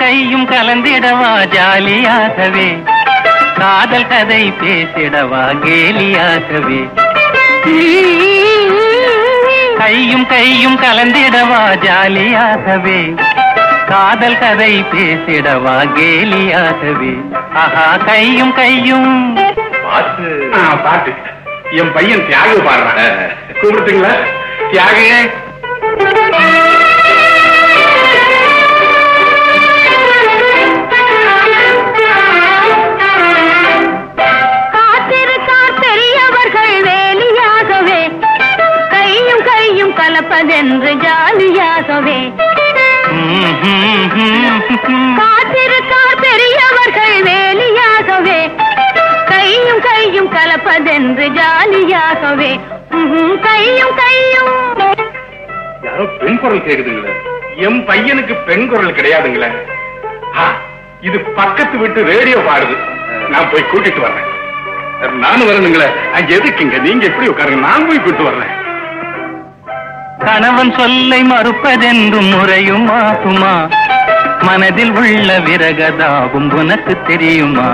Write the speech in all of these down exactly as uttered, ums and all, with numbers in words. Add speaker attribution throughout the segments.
Speaker 1: கையும் கலந்திடவா ஜாலியாகவே, காதல் கதை பேசிடவா கேலியாகவே. கையும் கையும் கலந்திடவா ஜாலியாகவே, காதல் கதை பேசிடவா கேலியாகவே. ஆஹா கையும் கையும்.
Speaker 2: பாட்டு பாட்டு என் பையன் தியாகு பாடுறான், கூப்பிட்டுங்களா? தியாகு
Speaker 3: கலப்பதென்று ஜாலியாகவே, காத்திருக்கார் பெரியவர்கள் வேலியாகவே, கையும் கையும் கலப்பதென்று ஜாலியாகவே. கையும் கையும்.
Speaker 2: யாரோ பெண் குரல் கேக்குதுங்களே, என் பையனுக்கு பெண் குரல் கிடையாதுங்களே. இது பக்கத்து விட்டு ரேடியோ பாடுது, நான் போய் கூட்டிட்டு வர்றேன். நானும் வரணுங்களே. எதுக்குங்க நீங்க எப்படி உட்காருங்க, நான் போய் கூட்டிட்டு வர்றேன்.
Speaker 1: கணவன் சொல்லை மறுப்பதென்றும் முறையும் ஆகுமா, மனதில் உள்ள விரகதாவும் உனக்கு தெரியுமா?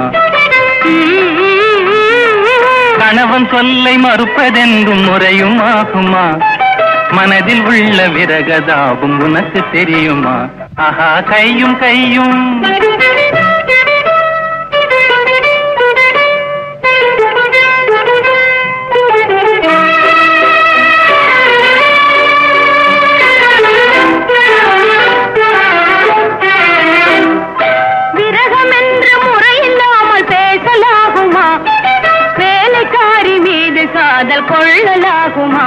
Speaker 1: கணவன் சொல்லை மறுப்பதென்றும் முறையும் ஆகுமா, மனதில் உள்ள விரகதாவும் உனக்கு தெரியுமா? ஆஹா கையும் கையும். காதல் கொள்ளலாகுமா?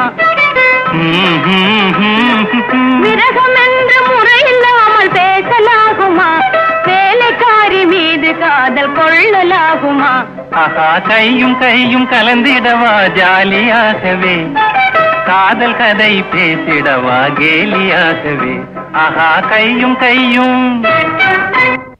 Speaker 1: விரகம் என்ற முறையில்லாமல் பேசலாகுமா? வேலைக்காரி மீது காதல் கொள்ளலாகுமா? ஆஹா கையும் கையும் கலந்திடவா ஜாலியாகவே, காதல் கதை பேசிடவா கேலியாகவே. ஆஹா கையும் கையும்.